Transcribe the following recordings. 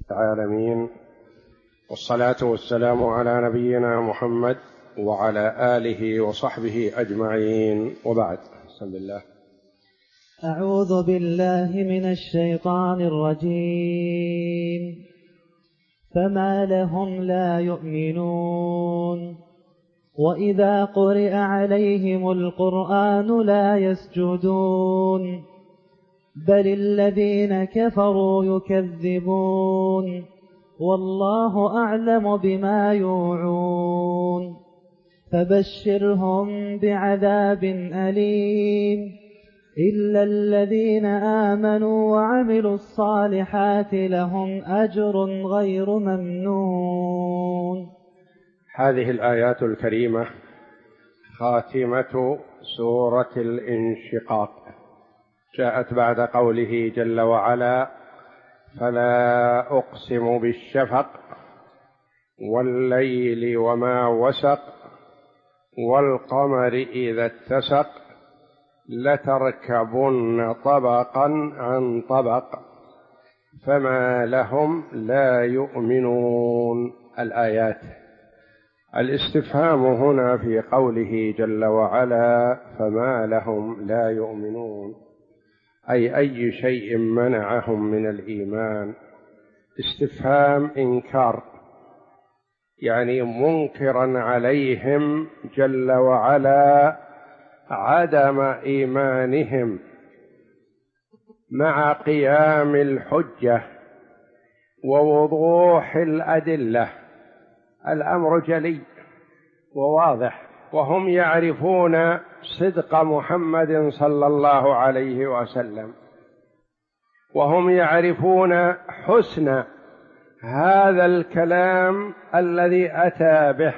العالمين، والصلاة والسلام على نبينا محمد وعلى آله وصحبه أجمعين، وبعد. بسم الله. أعوذ بالله من الشيطان الرجيم. فما لهم لا يؤمنون وإذا قرئ عليهم القرآن لا يسجدون بل الذين كفروا يكذبون والله أعلم بما يوعون فبشرهم بعذاب أليم إلا الذين آمنوا وعملوا الصالحات لهم أجر غير ممنون. هذه الآيات الكريمة خاتمة سورة الانشقاق، جاءت بعد قوله جل وعلا: فلا أقسم بالشفق والليل وما وسق والقمر إذا اتسق لتركبن طبقا عن طبق فما لهم لا يؤمنون. الآيات. الاستفهام هنا في قوله جل وعلا فما لهم لا يؤمنون، أي شيء منعهم من الإيمان. استفهام إنكار، يعني منكرا عليهم جل وعلا عدم إيمانهم مع قيام الحجة ووضوح الأدلة. الأمر جلي وواضح، وهم يعرفون صدق محمد صلى الله عليه وسلم، وهم يعرفون حسن هذا الكلام الذي أتى به،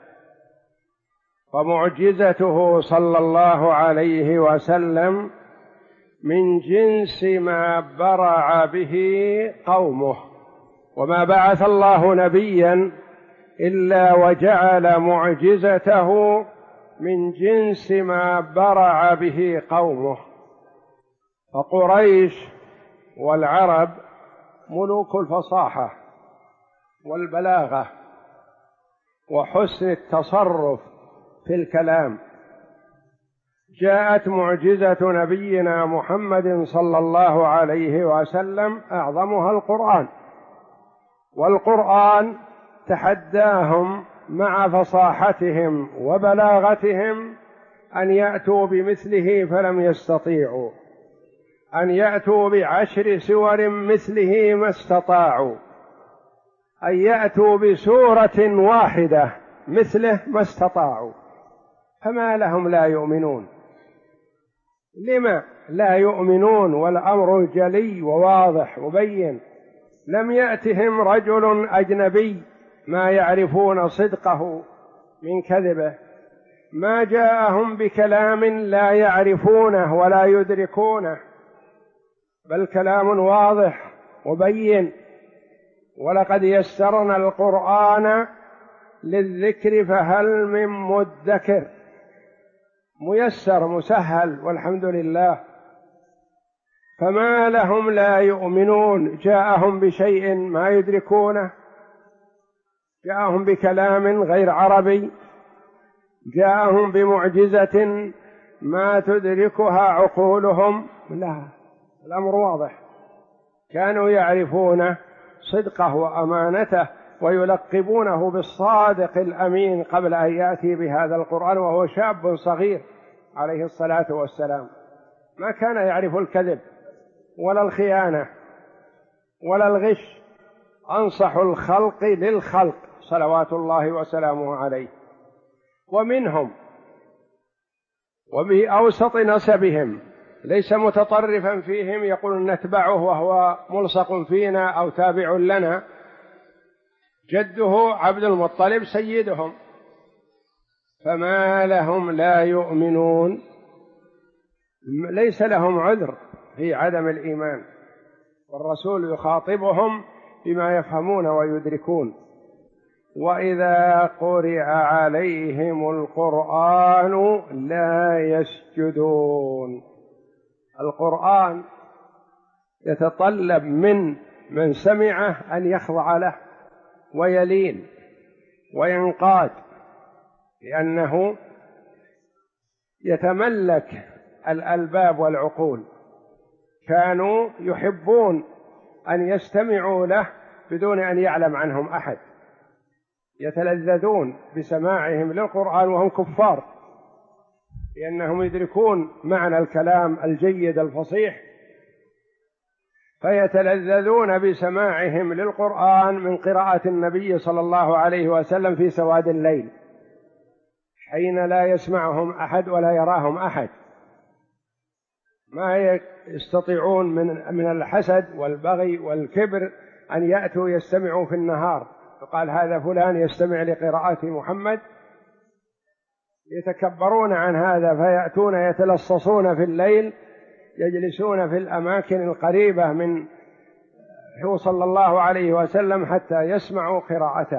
ومعجزته صلى الله عليه وسلم من جنس ما برع به قومه، وما بعث الله نبيا إلا وجعل معجزته من جنس ما برع به قومه. فقريش والعرب ملوك الفصاحة والبلاغة وحسن التصرف في الكلام. جاءت معجزة نبينا محمد صلى الله عليه وسلم أعظمها القرآن، والقرآن تحداهم مع فصاحتهم وبلاغتهم أن يأتوا بمثله فلم يستطيعوا، أن يأتوا ب10 سور مثله ما استطاعوا، أن يأتوا بسورة واحدة مثله ما استطاعوا. فما لهم لا يؤمنون؟ لما لا يؤمنون والأمر جلي وواضح مبين؟ لم يأتهم رجل أجنبي ما يعرفون صدقه من كذبه، ما جاءهم بكلام لا يعرفونه ولا يدركونه، بل كلام واضح مبين. ولقد يسرنا القرآن للذكر فهل من مدكر. ميسر مسهل والحمد لله. فما لهم لا يؤمنون، جاءهم بشيء ما يدركونه، جاءهم بكلام غير عربي، جاءهم بمعجزة ما تدركها عقولهم. لا، الأمر واضح. كانوا يعرفون صدقه وأمانته ويلقبونه بالصادق الأمين قبل أن يأتي بهذا القرآن وهو شاب صغير عليه الصلاة والسلام. ما كان يعرف الكذب ولا الخيانة ولا الغش. أنصح الخلق للخلق صلوات الله وسلامه عليه. ومنهم وبأوسط نسبهم، ليس متطرفا فيهم يقول نتبعه وهو ملصق فينا أو تابع لنا. جده عبد المطلب سيدهم. فما لهم لا يؤمنون، ليس لهم عذر في عدم الإيمان، والرسول يخاطبهم بما يفهمون ويدركون. وإذا قرئ عليهم القرآن لا يسجدون. القرآن يتطلب من من سمعه أن يخضع له ويلين وينقاد، لأنه يتملك الألباب والعقول. كانوا يحبون أن يستمعوا له بدون أن يعلم عنهم أحد، يتلذذون بسماعهم للقرآن وهم كفار، لأنهم يدركون معنى الكلام الجيد الفصيح، فيتلذذون بسماعهم للقرآن من قراءة النبي صلى الله عليه وسلم في سواد الليل، حين لا يسمعهم أحد ولا يراهم أحد. ما يستطيعون من الحسد والبغي والكبر أن يأتوا يستمعوا في النهار، فقال هذا فلان يستمع لقراءة محمد، يتكبرون عن هذا فيأتون يتلصصون في الليل، يجلسون في الأماكن القريبة من هو صلى الله عليه وسلم حتى يسمعوا قراءته.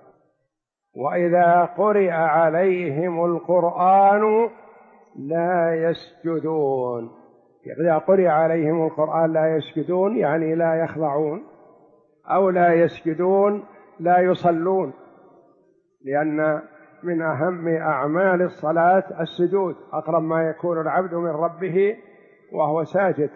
وإذا قرئ عليهم القرآن لا يسجدون. إذا قرئ عليهم القرآن لا يسجدون يعني لا يخضعون، أو لا يسجدون لا يصلون، لأن من أهم أعمال الصلاة السجود، أقرب ما يكون العبد من ربه وهو ساجد.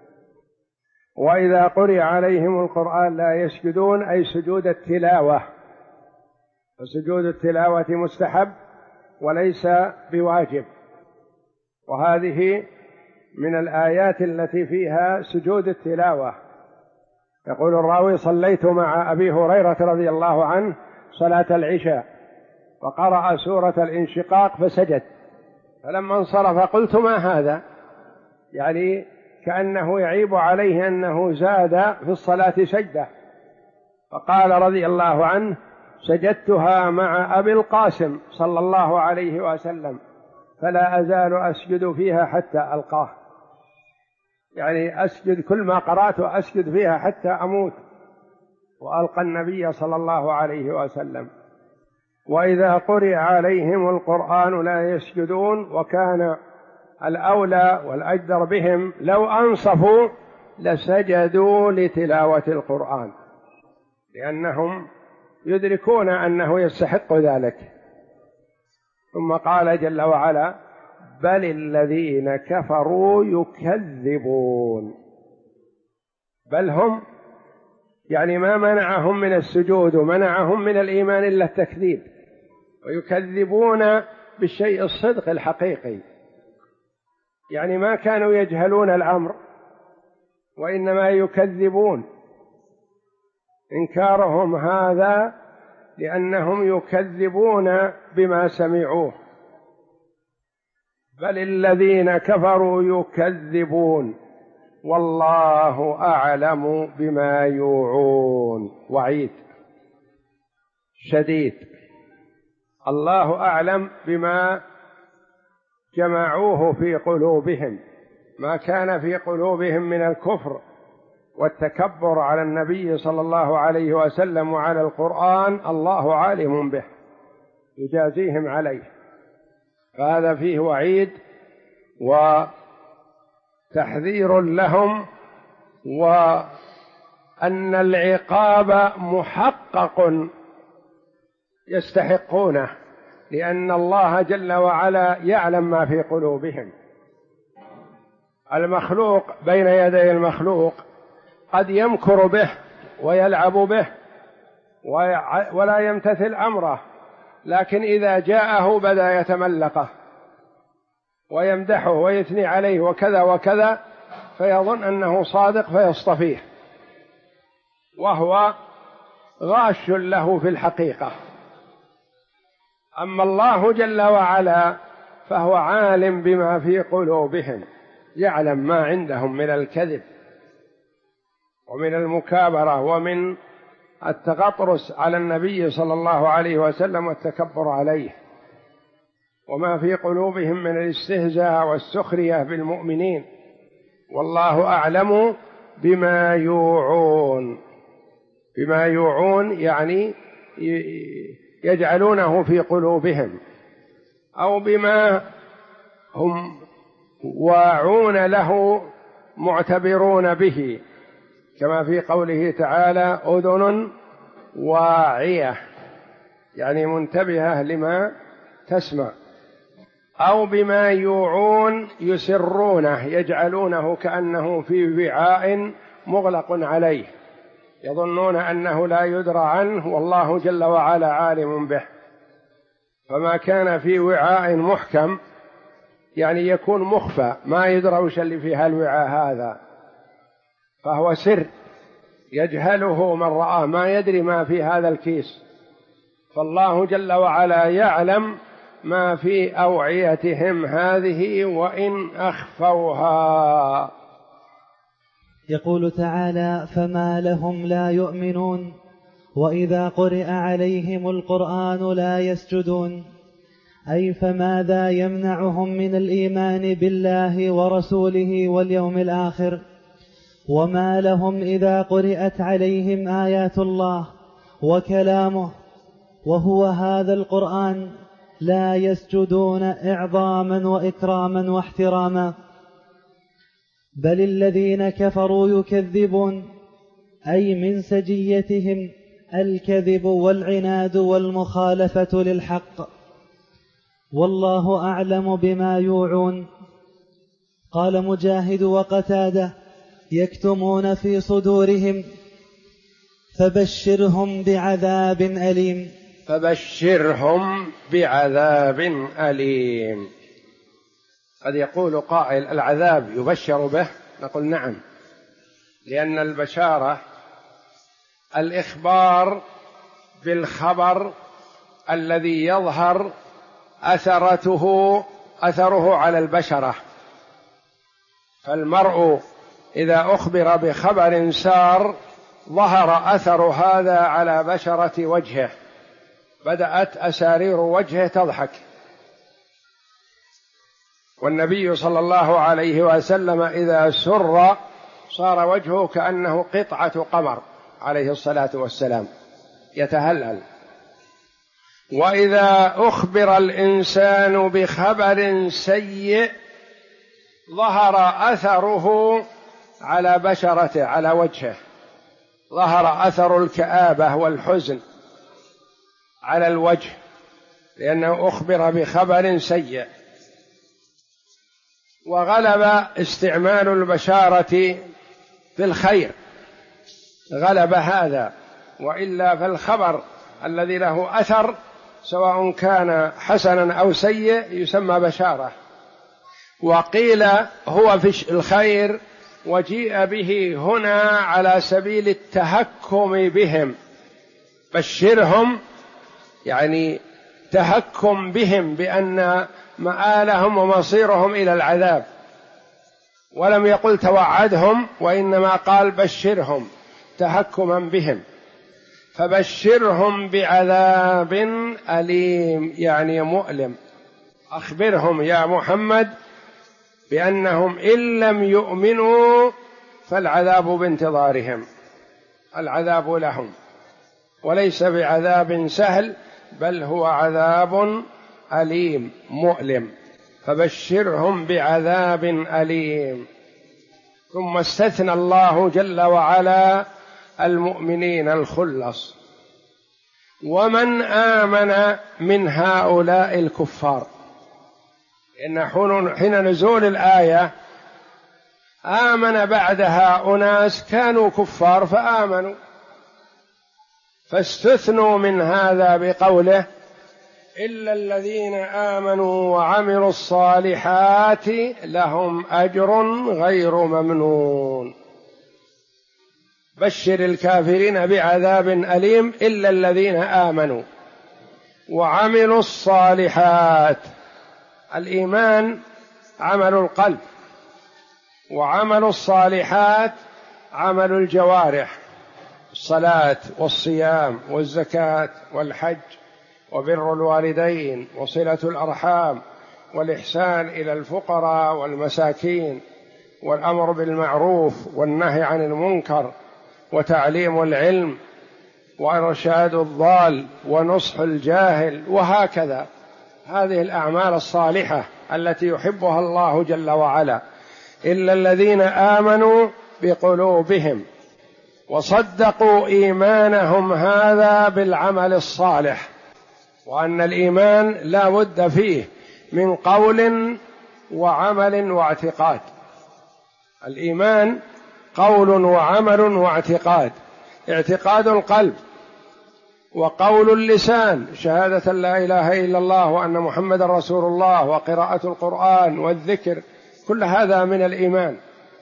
وإذا قرئ عليهم القرآن لا يسجدون أي سجود التلاوة، فسجود التلاوة مستحب وليس بواجب، وهذه من الآيات التي فيها سجود التلاوة. يقول الراوي صليت مع أبي هريرة رضي الله عنه صلاة العشاء فقرأ سورة الانشقاق فسجد، فلما انصرف قلت ما هذا، يعني كأنه يعيب عليه أنه زاد في الصلاة سجدة، فقال رضي الله عنه سجدتها مع أبي القاسم صلى الله عليه وسلم فلا أزال أسجد فيها حتى ألقاه، يعني أسجد كل ما قرأت أسجد فيها حتى أموت وألقى النبي صلى الله عليه وسلم. وإذا قرئ عليهم القرآن لا يسجدون، وكان الأولى والأجدر بهم لو أنصفوا لسجدوا لتلاوة القرآن، لأنهم يدركون أنه يستحق ذلك. ثم قال جل وعلا بل الذين كفروا يكذبون. بل هم يعني ما منعهم من السجود ومنعهم من الإيمان إلا التكذيب، ويكذبون بالشيء الصدق الحقيقي، يعني ما كانوا يجهلون الأمر وإنما يكذبون. إنكارهم هذا لأنهم يكذبون بما سمعوه. بل الذين كفروا يكذبون والله أعلم بما يوعون. وعيد شديد، الله أعلم بما جمعوه في قلوبهم، ما كان في قلوبهم من الكفر والتكبر على النبي صلى الله عليه وسلم وعلى القرآن، الله عالم به يجازيهم عليه. فهذا فيه وعيد وتحذير لهم، وأن العقاب محقق يستحقونه، لأن الله جل وعلا يعلم ما في قلوبهم. المخلوق بين يدي المخلوق قد يمكر به ويلعب به ولا يمتثل أمره، لكن إذا جاءه بدأ يتملقه ويمدحه ويثني عليه وكذا وكذا، فيظن أنه صادق فيصطفيه، وهو غاش له في الحقيقة. أما الله جل وعلا فهو عالم بما في قلوبهم، يعلم ما عندهم من الكذب ومن المكابرة ومن التغطرس على النبي صلى الله عليه وسلم والتكبر عليه، وما في قلوبهم من الاستهزاء والسخرية بالمؤمنين. والله أعلم بما يوعون. بما يوعون يعني يجعلونه في قلوبهم، أو بما هم واعون له معتبرون به، كما في قوله تعالى أذن واعية، يعني منتبهة لما تسمع. أو بما يوعون يسرونه، يجعلونه كأنه في وعاء مغلق عليه، يظنون أنه لا يدرى عنه والله جل وعلا عالم به. فما كان في وعاء محكم يعني يكون مخفى، ما يدرى وش اللي في هالوعاء هذا، فهو سر يجهله من رآه، ما يدري ما في هذا الكيس. فالله جل وعلا يعلم ما في أوعيتهم هذه وإن أخفوها. يقول تعالى: فما لهم لا يؤمنون وإذا قرئ عليهم القرآن لا يسجدون، أي فماذا يمنعهم من الإيمان بالله ورسوله واليوم الآخر؟ وما لهم إذا قرئت عليهم آيات الله وكلامه وهو هذا القرآن لا يسجدون إعظاما وإكراما واحتراما؟ بل الذين كفروا يكذبون، أي من سجيتهم الكذب والعناد والمخالفة للحق، والله أعلم بما يوعون. قال مجاهد وقتادة: يكتمون في صدورهم، فبشرهم بعذاب أليم. فبشرهم بعذاب أليم. قد يقول قائل: العذاب يبشر به؟ نقول نعم، لأن البشارة الإخبار بالخبر الذي يظهر أثره على البشرة. فالمرء إذا أخبر بخبر سار ظهر أثر هذا على بشرة وجهه، بدأت أسارير وجهه تضحك. والنبي صلى الله عليه وسلم إذا سر صار وجهه كأنه قطعة قمر عليه الصلاة والسلام يتهلل. وإذا أخبر الإنسان بخبر سيء ظهر أثره على بشرته، على وجهه، ظهر أثر الكآبة والحزن على الوجه، لأنه أخبر بخبر سيء. وغلب استعمال البشارة بالخير، غلب هذا، وإلا فالخبر الذي له أثر سواء كان حسنا أو سيء يسمى بشارة. وقيل هو في الخير، وجيء به هنا على سبيل التهكم بهم. بشرهم يعني تهكم بهم بأن مآلهم ومصيرهم إلى العذاب، ولم يقل توعدهم، وإنما قال بشرهم تهكما بهم. فبشرهم بعذاب أليم يعني مؤلم. أخبرهم يا محمد بأنهم إن لم يؤمنوا فالعذاب بانتظارهم، العذاب لهم، وليس بعذاب سهل، بل هو عذاب أليم مؤلم. فبشرهم بعذاب أليم. ثم استثنى الله جل وعلا المؤمنين الخلص: ومن آمن من هؤلاء الكفار. إن حين نزول الآية آمن بعدها أناس كانوا كفار فآمنوا، فاستثنوا من هذا بقوله: إلا الذين آمنوا وعملوا الصالحات لهم أجر غير ممنون. بشر الكافرين بعذاب أليم إلا الذين آمنوا وعملوا الصالحات. الإيمان عمل القلب، وعمل الصالحات عمل الجوارح، الصلاة والصيام والزكاة والحج وبر الوالدين وصلة الأرحام والإحسان إلى الفقراء والمساكين والأمر بالمعروف والنهي عن المنكر وتعليم العلم وإرشاد الضال ونصح الجاهل، وهكذا هذه الأعمال الصالحة التي يحبها الله جل وعلا. إلا الذين آمنوا بقلوبهم وصدقوا إيمانهم هذا بالعمل الصالح، وأن الإيمان لا بد فيه من قول وعمل واعتقاد. الإيمان قول وعمل واعتقاد، اعتقاد القلب وقول اللسان شهادة لا إله إلا الله وأن محمد رسول الله وقراءة القرآن والذكر، كل هذا من الإيمان.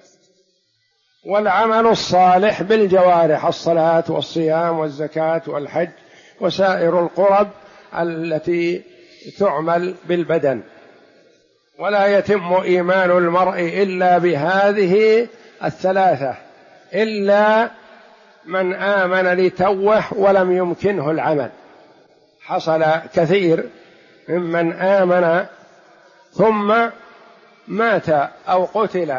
والعمل الصالح بالجوارح، الصلاة والصيام والزكاة والحج وسائر القرب التي تعمل بالبدن. ولا يتم إيمان المرء إلا بهذه الثلاثة، إلا من آمن لتوه ولم يمكنه العمل. حصل كثير ممن آمن ثم مات أو قتل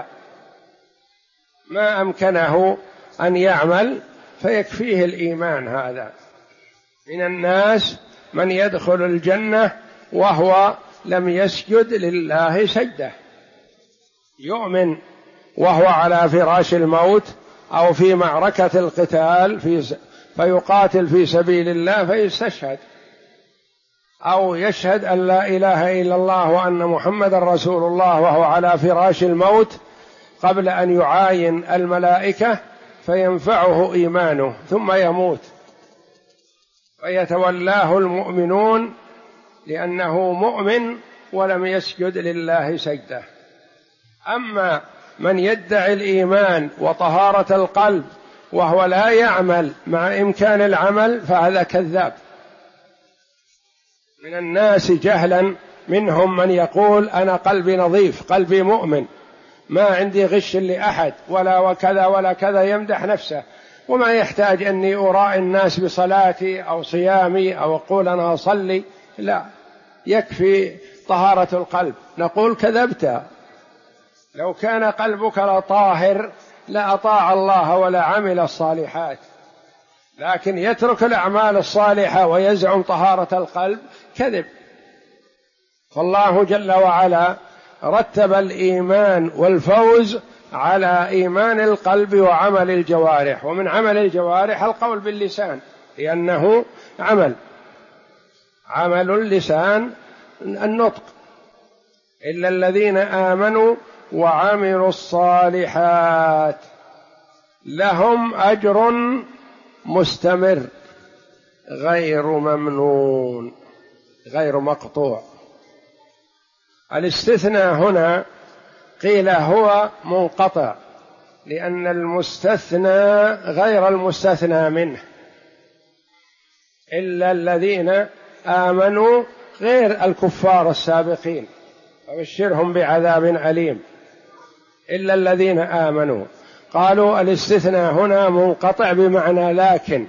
ما أمكنه أن يعمل فيكفيه الإيمان. هذا من الناس من يدخل الجنة وهو لم يسجد لله سجدة، يؤمن وهو على فراش الموت أو في معركة القتال فيقاتل في سبيل الله فيستشهد، أو يشهد أن لا إله إلا الله وأن محمد رسول الله وهو على فراش الموت قبل أن يعاين الملائكة فينفعه إيمانه ثم يموت فيتولاه المؤمنون لأنه مؤمن ولم يسجد لله سجدة. أما من يدعي الإيمان وطهارة القلب وهو لا يعمل مع إمكان العمل فهذا كذاب. من الناس جهلا منهم من يقول أنا قلبي نظيف، قلبي مؤمن، ما عندي غش لأحد ولا وكذا ولا كذا، يمدح نفسه وما يحتاج أني أراعي الناس بصلاتي أو صيامي أو أقول أنا أصلي، لا، يكفي طهارة القلب. نقول كذبت، لو كان قلبك لطاهر لأطاع الله ولا عمل الصالحات، لكن يترك الأعمال الصالحة ويزعم طهارة القلب كذب. فالله جل وعلا رتب الإيمان والفوز على إيمان القلب وعمل الجوارح، ومن عمل الجوارح القول باللسان لأنه عمل اللسان النطق. إلا الذين آمنوا وعملوا الصالحات لهم أجر مستمر غير ممنون غير مقطوع. الاستثناء هنا قيل هو منقطع لأن المستثنى غير المستثنى منه. إلا الذين آمنوا غير الكفار السابقين فبشرهم بعذاب أليم. إلا الذين آمنوا، قالوا الاستثناء هنا منقطع بمعنى لكن،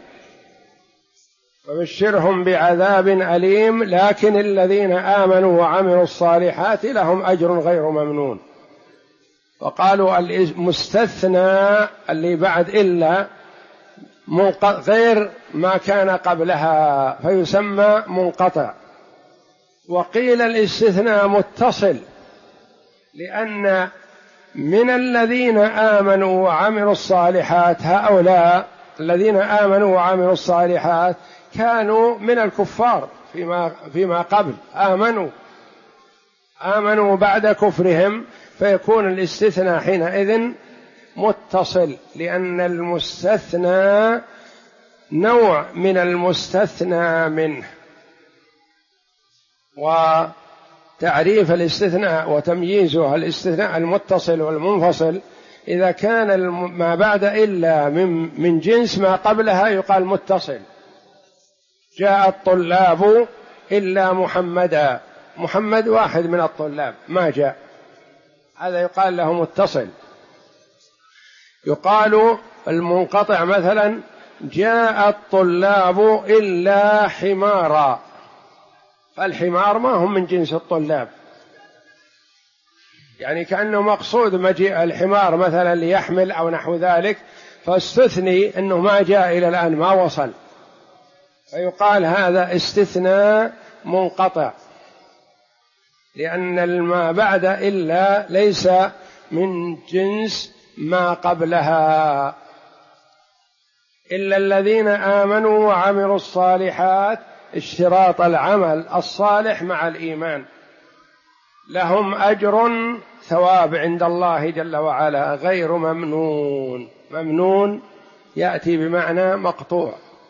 فبشرهم بعذاب أليم، لكن الذين آمنوا وعملوا الصالحات لهم أجر غير ممنون. وقالوا المستثنى اللي بعد إلا غير ما كان قبلها فيسمى منقطع. وقيل الاستثناء متصل لأن من الذين آمنوا وعملوا الصالحات هؤلاء الذين آمنوا وعملوا الصالحات كانوا من الكفار فيما قبل، آمنوا بعد كفرهم، فيكون الاستثناء حينئذ متصل لأن المستثنى نوع من المستثنى منه. وتعريف الاستثناء وتمييزه الاستثناء المتصل والمنفصل، إذا كان ما بعد إلا من جنس ما قبلها يقال متصل. جاء الطلاب إلا محمدا، محمد واحد من الطلاب ما جاء، هذا يقال له متصل. يقال المنقطع مثلا جاء الطلاب إلا حمارا، فالحمار ما هم من جنس الطلاب، يعني كأنه مقصود مجيء الحمار مثلا ليحمل أو نحو ذلك، فاستثني أنه ما جاء إلى الآن ما وصل، فيقال هذا استثناء منقطع لأن ما بعد إلا ليس من جنس ما قبلها. إلا الذين آمنوا وعملوا الصالحات، اشتراط العمل الصالح مع الإيمان، لهم أجر ثواب عند الله جل وعلا غير ممنون. ممنون يأتي بمعنى مقطوع،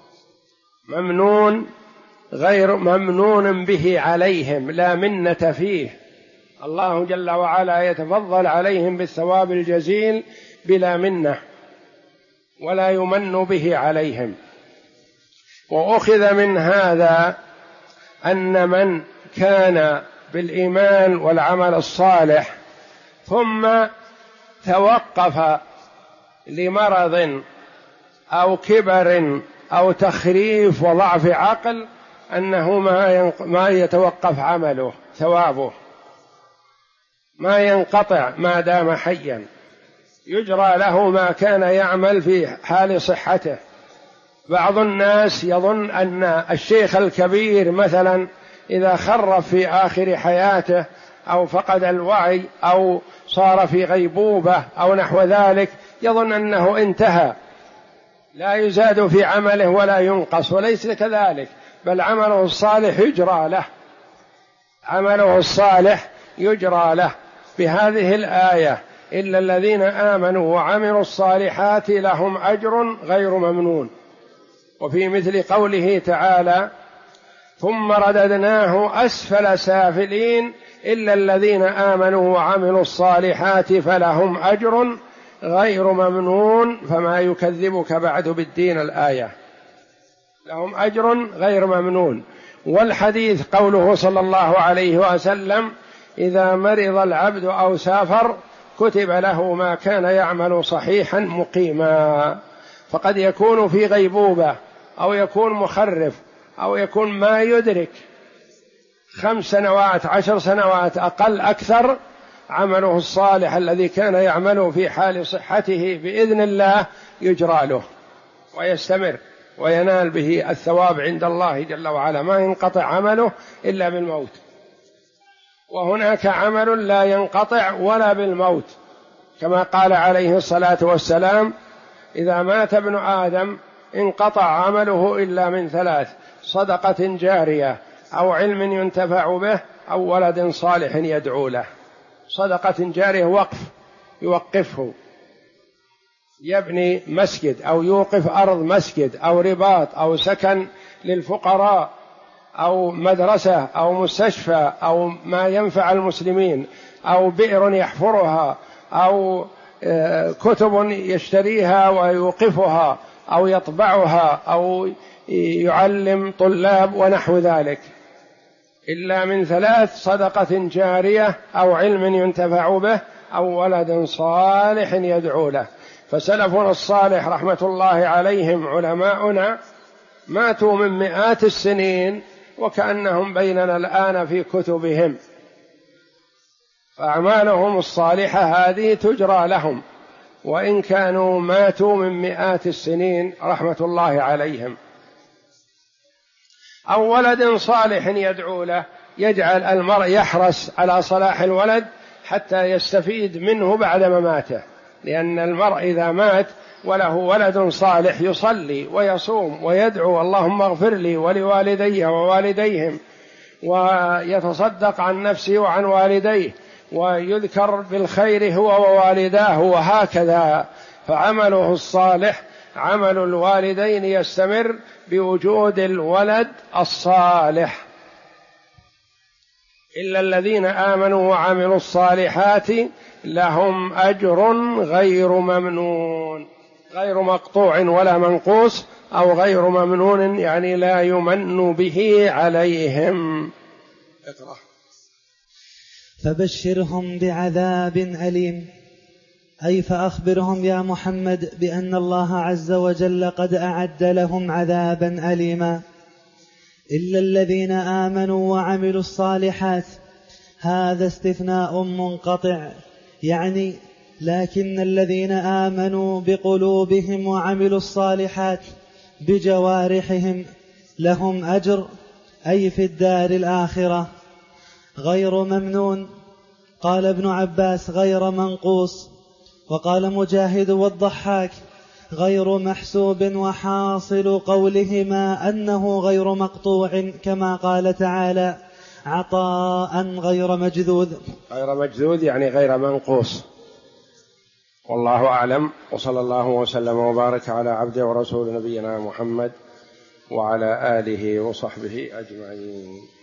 ممنون غير ممنون به عليهم، لا منة فيه. الله جل وعلا يتفضل عليهم بالثواب الجزيل بلا منة، ولا يمن به عليهم. وأخذ من هذا أن من كان بالإيمان والعمل الصالح ثم توقف لمرض أو كبر أو تخريف وضعف عقل، أنه ما يتوقف عمله، ثوابه ما ينقطع ما دام حيا، يجرى له ما كان يعمل في حال صحته. بعض الناس يظن أن الشيخ الكبير مثلا إذا خرف في آخر حياته أو فقد الوعي أو صار في غيبوبة أو نحو ذلك، يظن أنه انتهى، لا يزاد في عمله ولا ينقص، وليس كذلك، بل عمله الصالح يجرى له، عمله الصالح يجرى له. بهذه الآية إلا الذين آمنوا وعملوا الصالحات لهم أجر غير ممنون. وفي مثل قوله تعالى ثم رددناه أسفل سافلين إلا الذين آمنوا وعملوا الصالحات فلهم أجر غير ممنون فما يكذبك بعد بالدين. الآية لهم أجر غير ممنون. والحديث قوله صلى الله عليه وسلم إذا مرض العبد أو سافر كتب له ما كان يعمل صحيحا مقيما. فقد يكون في غيبوبة أو يكون مخرف أو يكون ما يدرك 5 سنوات 10 سنوات أقل أكثر، عمله الصالح الذي كان يعمله في حال صحته بإذن الله يجرى له ويستمر وينال به الثواب عند الله جل وعلا، ما ينقطع عمله إلا بالموت. وهناك عمل لا ينقطع ولا بالموت، كما قال عليه الصلاة والسلام إذا مات ابن آدم انقطع عمله إلا من 3: صدقة جارية أو علم ينتفع به أو ولد صالح يدعو له. صدقة جارية وقف يوقفه، يبني مسجد أو يوقف أرض مسجد أو رباط أو سكن للفقراء أو مدرسة أو مستشفى أو ما ينفع المسلمين أو بئر يحفرها أو كتب يشتريها ويوقفها أو يطبعها أو يعلم طلاب ونحو ذلك، إلا من 3: صدقة جارية أو علم ينتفع به أو ولد صالح يدعو له. فسلفنا الصالح رحمة الله عليهم علماؤنا ماتوا من مئات السنين وكأنهم بيننا الآن في كتبهم، فأعمالهم الصالحة هذه تجرى لهم وإن كانوا ماتوا من مئات السنين رحمة الله عليهم. أو ولد صالح يدعو له، يجعل المرء يحرص على صلاح الولد حتى يستفيد منه بعد مماته، لأن المرء إذا مات وله ولد صالح يصلي ويصوم ويدعو اللهم اغفر لي ولوالدي ووالديهم، ويتصدق عن نفسه وعن والديه، ويذكر بالخير هو ووالداه، وهكذا. فعمله الصالح عمل الوالدين يستمر بوجود الولد الصالح. إلا الذين آمنوا وعملوا الصالحات لهم أجر غير ممنون، غير مقطوع ولا منقوص، أو غير ممنون يعني لا يمن به عليهم. اقرأ. فبشرهم بعذاب أليم، أي فأخبرهم يا محمد بأن الله عز وجل قد أعد لهم عذابا أليما. إلا الذين آمنوا وعملوا الصالحات، هذا استثناء منقطع، يعني لكن الذين آمنوا بقلوبهم وعملوا الصالحات بجوارحهم لهم أجر، أي في الدار الآخرة، غير ممنون. قال ابن عباس غير منقوص. وقال مجاهد والضحاك غير محسوب، وحاصل قولهما أنه غير مقطوع، كما قال تعالى: عطاء غير مجذوذ. غير مجذوذ يعني غير منقوص. والله أعلم، وصلى الله وسلم وبارك على عبده ورسول نبينا محمد وعلى آله وصحبه أجمعين.